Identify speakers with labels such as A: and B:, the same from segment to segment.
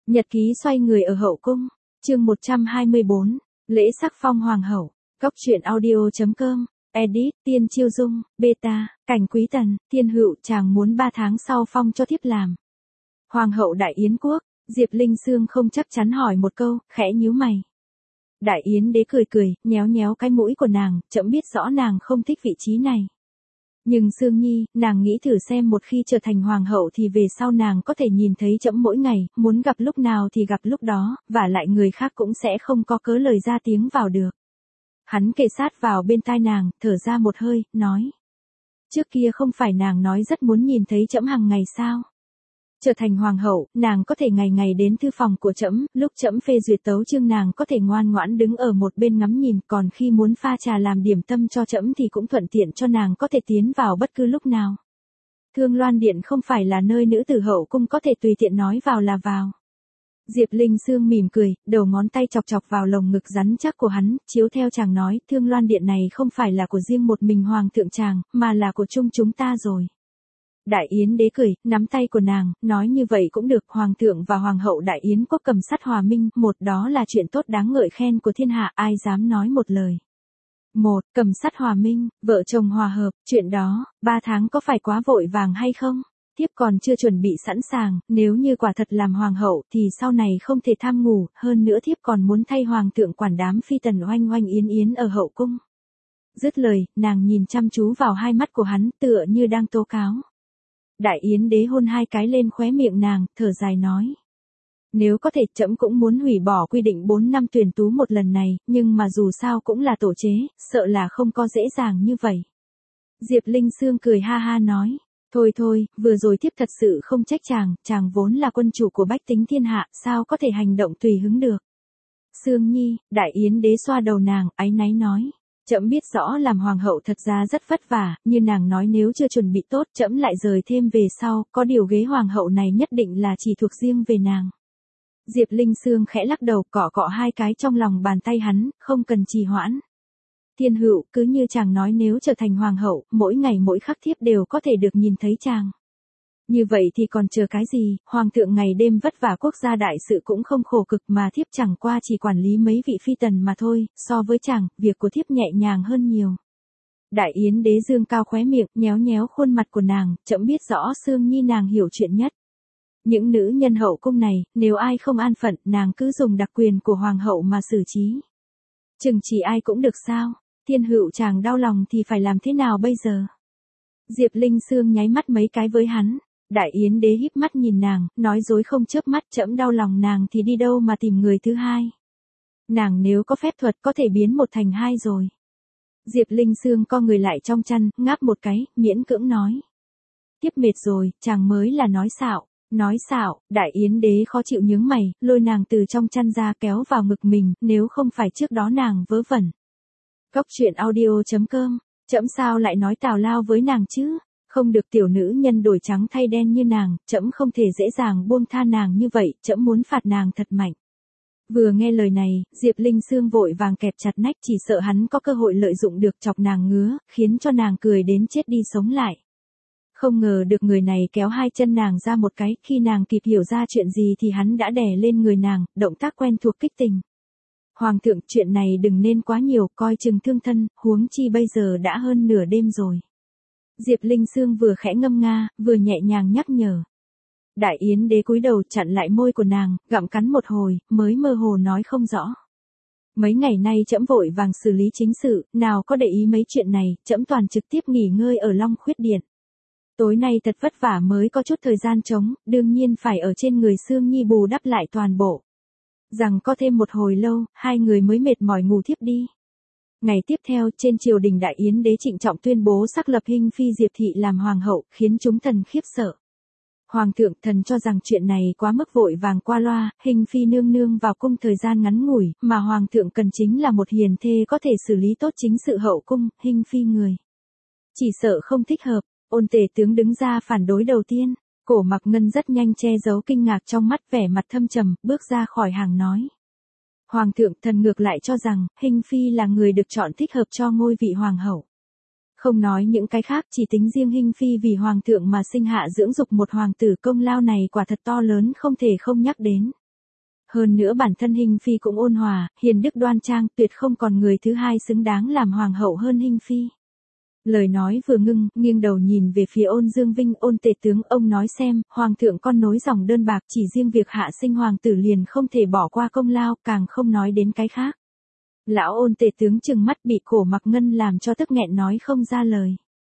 A: Nhật ký xoay người ở hậu cung, chương 124, lễ sắc phong hoàng hậu, Cốc truyện audio.com, edit, Tiên Chiêu Dung, beta, Cảnh Quý Tần, Thiên Hựu chàng muốn 3 tháng sau phong cho thiếp làm. Hoàng hậu Đại Yến quốc, Diệp Linh Sương không chắc chắn hỏi một câu, khẽ nhíu mày. Đại Yến đế cười cười, nhéo nhéo cái mũi của nàng, trẫm biết rõ nàng không thích vị trí này. Nhưng Sương Nhi, nàng nghĩ thử xem một khi trở thành hoàng hậu thì về sau nàng có thể nhìn thấy trẫm mỗi ngày, muốn gặp lúc nào thì gặp lúc đó, và lại người khác cũng sẽ không có cớ lời ra tiếng vào được. Hắn kề sát vào bên tai nàng, thở ra một hơi, nói. Trước kia không phải nàng nói rất muốn nhìn thấy trẫm hàng ngày sao? Trở thành hoàng hậu, nàng có thể ngày ngày đến thư phòng của trẫm, lúc trẫm phê duyệt tấu chương nàng có thể ngoan ngoãn đứng ở một bên ngắm nhìn, còn khi muốn pha trà làm điểm tâm cho trẫm thì cũng thuận tiện cho nàng có thể tiến vào bất cứ lúc nào. Thương Loan Điện không phải là nơi nữ tử hậu cung có thể tùy tiện nói vào là vào. Diệp Linh Sương mỉm cười, đầu ngón tay chọc chọc vào lồng ngực rắn chắc của hắn, chiếu theo chàng nói, Thương Loan Điện này không phải là của riêng một mình hoàng thượng chàng, mà là của chung chúng ta rồi. Đại Yến đế cười, nắm tay của nàng, nói như vậy cũng được, hoàng thượng và hoàng hậu Đại Yến quốc cầm sắt hòa minh, một đó là chuyện tốt đáng ngợi khen của thiên hạ, ai dám nói một lời. Một, cầm sắt hòa minh, vợ chồng hòa hợp, chuyện đó, 3 tháng có phải quá vội vàng hay không? Thiếp còn chưa chuẩn bị sẵn sàng, nếu như quả thật làm hoàng hậu thì sau này không thể tham ngủ, hơn nữa thiếp còn muốn thay hoàng thượng quản đám phi tần oanh oanh yến yến ở hậu cung. Dứt lời, nàng nhìn chăm chú vào hai mắt của hắn, tựa như đang tố cáo. Đại Yến đế hôn 2 cái lên khóe miệng nàng, thở dài nói. Nếu có thể trẫm cũng muốn hủy bỏ quy định 4 năm tuyển tú một lần này, nhưng mà dù sao cũng là tổ chế, sợ là không có dễ dàng như vậy. Diệp Linh Sương cười ha ha nói. Thôi thôi, vừa rồi thiếp thật sự không trách chàng vốn là quân chủ của bách tính thiên hạ, sao có thể hành động tùy hứng được. Sương Nhi, Đại Yến đế xoa đầu nàng, áy náy nói. Trẫm biết rõ làm hoàng hậu thật ra rất vất vả, như nàng nói nếu chưa chuẩn bị tốt trẫm lại rời thêm về sau, có điều ghế hoàng hậu này nhất định là chỉ thuộc riêng về nàng. Diệp Linh Sương khẽ lắc đầu, cọ cọ 2 cái trong lòng bàn tay hắn, không cần trì hoãn. Thiên Hựu, cứ như chàng nói nếu trở thành hoàng hậu, mỗi ngày mỗi khắc thiếp đều có thể được nhìn thấy chàng. Như vậy thì còn chờ cái gì, hoàng thượng ngày đêm vất vả quốc gia đại sự cũng không khổ cực mà thiếp chẳng qua chỉ quản lý mấy vị phi tần mà thôi, so với chàng, việc của thiếp nhẹ nhàng hơn nhiều. Đại Yến đế dương cao khóe miệng, nhéo nhéo khuôn mặt của nàng, trẫm biết rõ Sương Nhi nàng hiểu chuyện nhất. Những nữ nhân hậu cung này, nếu ai không an phận, nàng cứ dùng đặc quyền của hoàng hậu mà xử trí. Chừng chỉ ai cũng được sao, Thiên Hựu chàng đau lòng thì phải làm thế nào bây giờ? Diệp Linh Sương nháy mắt mấy cái với hắn. Đại Yến đế híp mắt nhìn nàng, nói dối không chớp mắt, trẫm đau lòng nàng thì đi đâu mà tìm người thứ hai. Nàng nếu có phép thuật có thể biến 1 thành 2 rồi. Diệp Linh Sương co người lại trong chăn, ngáp một cái, miễn cưỡng nói. Tiếp mệt rồi, chàng mới là nói xạo. Nói xạo, Đại Yến đế khó chịu nhướng mày, lôi nàng từ trong chăn ra kéo vào ngực mình, nếu không phải trước đó nàng vớ vẩn. Cốc truyện audio.com, trẫm sao lại nói tào lao với nàng chứ? Không được tiểu nữ nhân đổi trắng thay đen như nàng, trẫm không thể dễ dàng buông tha nàng như vậy, trẫm muốn phạt nàng thật mạnh. Vừa nghe lời này, Diệp Linh Sương vội vàng kẹp chặt nách, chỉ sợ hắn có cơ hội lợi dụng được chọc nàng ngứa, khiến cho nàng cười đến chết đi sống lại. Không ngờ được người này kéo 2 chân nàng ra một cái, khi nàng kịp hiểu ra chuyện gì thì hắn đã đè lên người nàng, động tác quen thuộc kích tình. Hoàng thượng, chuyện này đừng nên quá nhiều, coi chừng thương thân, huống chi bây giờ đã hơn nửa đêm rồi. Diệp Linh Sương vừa khẽ ngâm nga, vừa nhẹ nhàng nhắc nhở. Đại Yến đế cúi đầu chặn lại môi của nàng, gặm cắn một hồi, mới mơ hồ nói không rõ. Mấy ngày nay trẫm vội vàng xử lý chính sự, nào có để ý mấy chuyện này, trẫm toàn trực tiếp nghỉ ngơi ở Long Khuyết Điện. Tối nay thật vất vả mới có chút thời gian trống, đương nhiên phải ở trên người Sương Nhi bù đắp lại toàn bộ. Rằng có thêm một hồi lâu, 2 người mới mệt mỏi ngủ thiếp đi. Ngày tiếp theo, trên triều đình Đại Yến đế trịnh trọng tuyên bố xác lập Hinh Phi Diệp Thị làm hoàng hậu, khiến chúng thần khiếp sợ. Hoàng thượng thần cho rằng chuyện này quá mức vội vàng qua loa, Hinh Phi nương nương vào cung thời gian ngắn ngủi, mà hoàng thượng cần chính là một hiền thê có thể xử lý tốt chính sự hậu cung, Hinh Phi người. Chỉ sợ không thích hợp, Ôn Tề tướng đứng ra phản đối đầu tiên, Cổ Mặc Ngân rất nhanh che giấu kinh ngạc trong mắt, vẻ mặt thâm trầm, bước ra khỏi hàng nói. Hoàng thượng thần ngược lại cho rằng, Hinh Phi là người được chọn thích hợp cho ngôi vị hoàng hậu. Không nói những cái khác, chỉ tính riêng Hinh Phi vì hoàng thượng mà sinh hạ dưỡng dục một hoàng tử, công lao này quả thật to lớn không thể không nhắc đến. Hơn nữa bản thân Hinh Phi cũng ôn hòa, hiền đức đoan trang, tuyệt không còn người thứ hai xứng đáng làm hoàng hậu hơn Hinh Phi. Lời nói vừa ngưng, nghiêng đầu nhìn về phía Ôn Dương Vinh, Ôn tể tướng, ông nói xem, hoàng thượng con nối dòng đơn bạc, chỉ riêng việc hạ sinh hoàng tử liền không thể bỏ qua công lao, càng không nói đến cái khác. Lão Ôn tể tướng trừng mắt bị Cổ Mặc Ngân làm cho tức nghẹn nói không ra lời.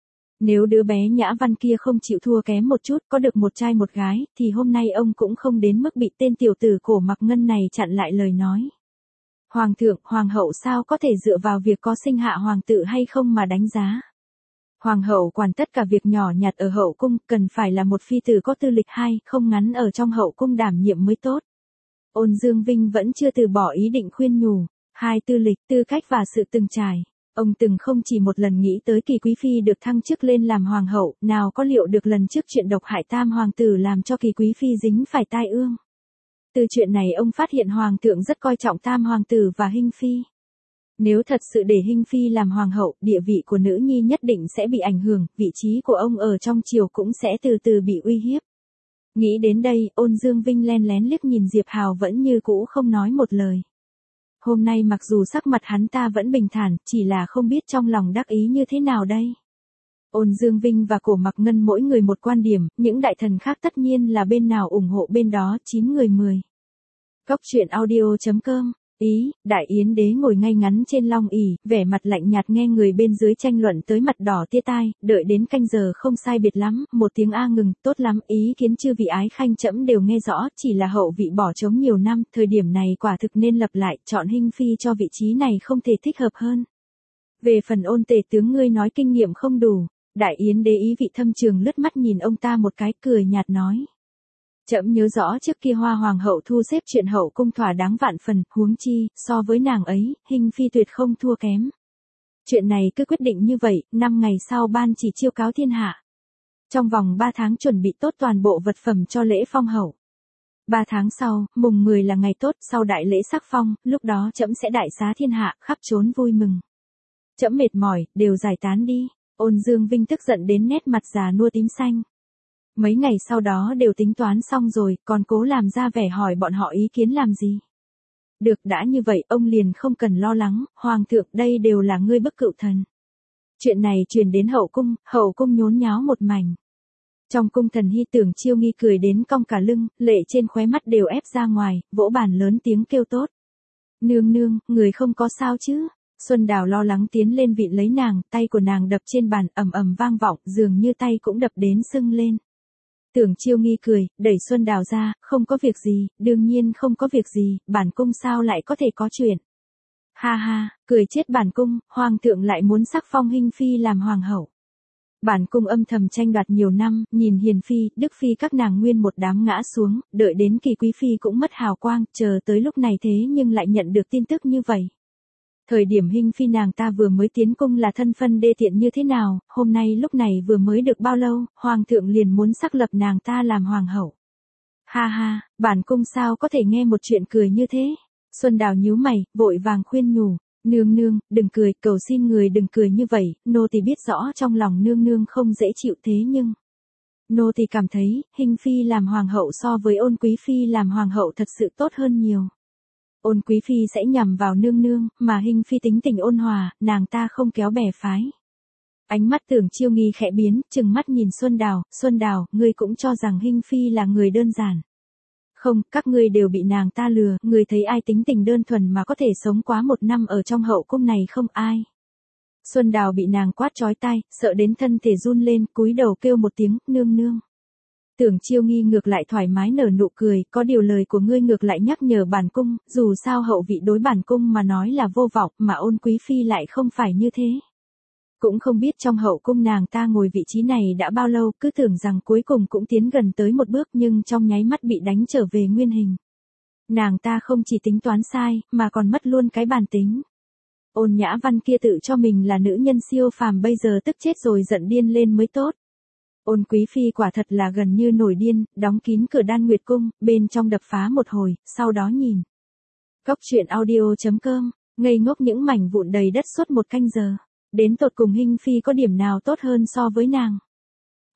A: Nếu đứa bé Nhã Văn kia không chịu thua kém một chút, có được một trai một gái, thì hôm nay ông cũng không đến mức bị tên tiểu tử Cổ Mặc Ngân này chặn lại lời nói. Hoàng thượng, hoàng hậu sao có thể dựa vào việc có sinh hạ hoàng tử hay không mà đánh giá. Hoàng hậu quản tất cả việc nhỏ nhặt ở hậu cung, cần phải là một phi tử có tư lịch hay, không ngắn ở trong hậu cung đảm nhiệm mới tốt. Ôn Dương Vinh vẫn chưa từ bỏ ý định khuyên nhủ, hai tư lịch, tư cách và sự từng trải. Ông từng không chỉ một lần nghĩ tới Kỳ Quý Phi được thăng chức lên làm hoàng hậu, nào có liệu được lần trước chuyện độc hại tam hoàng tử làm cho Kỳ Quý Phi dính phải tai ương. Từ chuyện này ông phát hiện hoàng thượng rất coi trọng tam hoàng tử và Hinh Phi. Nếu thật sự để Hinh Phi làm hoàng hậu, địa vị của nữ nhi nhất định sẽ bị ảnh hưởng, vị trí của ông ở trong triều cũng sẽ từ từ bị uy hiếp. Nghĩ đến đây, Ôn Dương Vinh len lén liếc nhìn Diệp Hào vẫn như cũ không nói một lời. Hôm nay mặc dù sắc mặt hắn ta vẫn bình thản, chỉ là không biết trong lòng đắc ý như thế nào đây. Ôn Dương Vinh và Cổ Mặc Ngân mỗi người một quan điểm, những đại thần khác tất nhiên là bên nào ủng hộ bên đó, 9 người 10. Cóc truyện audio.com. Ý, Đại Yến đế ngồi ngay ngắn trên long ỷ, vẻ mặt lạnh nhạt nghe người bên dưới tranh luận tới mặt đỏ tia tai, đợi đến canh giờ không sai biệt lắm, một tiếng a ngừng, tốt lắm, ý kiến chư vị ái khanh trẫm đều nghe rõ, chỉ là hậu vị bỏ trống nhiều năm, thời điểm này quả thực nên lập lại, chọn Hinh Phi cho vị trí này không thể thích hợp hơn. Về phần Ôn tể tướng ngươi nói kinh nghiệm không đủ, Đại Yến đế ý vị thâm trường lướt mắt nhìn ông ta một cái, cười nhạt nói. Trẫm nhớ rõ trước kia Hoa hoàng hậu thu xếp chuyện hậu cung thỏa đáng vạn phần, huống chi, so với nàng ấy, Hinh Phi tuyệt không thua kém. Chuyện này cứ quyết định như vậy, 5 ngày sau ban chỉ chiêu cáo thiên hạ. Trong vòng 3 tháng chuẩn bị tốt toàn bộ vật phẩm cho lễ phong hậu. 3 tháng sau, mùng 10 là ngày tốt, sau đại lễ sắc phong, lúc đó trẫm sẽ đại xá thiên hạ, khắp trốn vui mừng. Trẫm mệt mỏi, đều giải tán đi. Ôn Dương Vinh tức giận đến nét mặt già nua tím xanh. Mấy ngày sau đó đều tính toán xong rồi, còn cố làm ra vẻ hỏi bọn họ ý kiến làm gì. Được, đã như vậy, ông liền không cần lo lắng, hoàng thượng, đây đều là ngươi bức cựu thần. Chuyện này truyền đến hậu cung nhốn nháo một mảnh. Trong cung Thần Hy Tưởng Chiêu Nghi cười đến cong cả lưng, lệ trên khóe mắt đều ép ra ngoài, vỗ bàn lớn tiếng kêu tốt. Nương nương, người không có sao chứ? Xuân Đào lo lắng tiến lên vịn lấy nàng, tay của nàng đập trên bàn, ầm ầm vang vọng, dường như tay cũng đập đến sưng lên. Tưởng Chiêu Nghi cười, đẩy Xuân Đào ra, không có việc gì, đương nhiên không có việc gì, bản cung sao lại có thể có chuyện. Ha ha, cười chết bản cung, hoàng thượng lại muốn sắc phong Hinh Phi làm hoàng hậu. Bản cung âm thầm tranh đoạt nhiều năm, nhìn Hiền Phi, Đức Phi các nàng nguyên một đám ngã xuống, đợi đến Kỳ Quý Phi cũng mất hào quang, chờ tới lúc này thế nhưng lại nhận được tin tức như vậy. Thời điểm Hinh Phi nàng ta vừa mới tiến cung là thân phân đê tiện như thế nào, hôm nay lúc này vừa mới được bao lâu, hoàng thượng liền muốn xác lập nàng ta làm hoàng hậu. Ha ha, bản cung sao có thể nghe một chuyện cười như thế. Xuân Đào nhíu mày, vội vàng khuyên nhủ, nương nương, đừng cười, cầu xin người đừng cười như vậy, nô tỳ biết rõ trong lòng nương nương không dễ chịu thế nhưng. Nô tỳ cảm thấy, Hinh Phi làm hoàng hậu so với Ôn Quý Phi làm hoàng hậu thật sự tốt hơn nhiều. Ôn Quý Phi sẽ nhằm vào nương nương, mà Hinh Phi tính tình ôn hòa, nàng ta không kéo bè phái. Ánh mắt Tưởng Chiêu Nghi khẽ biến, trừng mắt nhìn Xuân Đào, ngươi cũng cho rằng Hinh Phi là người đơn giản. Không, các ngươi đều bị nàng ta lừa, ngươi thấy ai tính tình đơn thuần mà có thể sống quá 1 năm ở trong hậu cung này không ai. Xuân Đào bị nàng quát chói tai, sợ đến thân thể run lên, cúi đầu kêu một tiếng, nương nương. Tưởng Chiêu Nghi ngược lại thoải mái nở nụ cười, có điều lời của ngươi ngược lại nhắc nhở bản cung, dù sao hậu vị đối bản cung mà nói là vô vọng, mà Ôn Quý Phi lại không phải như thế. Cũng không biết trong hậu cung nàng ta ngồi vị trí này đã bao lâu, cứ tưởng rằng cuối cùng cũng tiến gần tới một bước nhưng trong nháy mắt bị đánh trở về nguyên hình. Nàng ta không chỉ tính toán sai, mà còn mất luôn cái bản tính. Ôn Nhã Văn kia tự cho mình là nữ nhân siêu phàm bây giờ tức chết rồi giận điên lên mới tốt. Ôn Quý Phi quả thật là gần như nổi điên, đóng kín cửa Đan Nguyệt Cung, bên trong đập phá một hồi, sau đó nhìn. Cóc truyện audio.com, ngây ngốc những mảnh vụn đầy đất suốt 1 canh giờ. Đến tột cùng Hinh Phi có điểm nào tốt hơn so với nàng?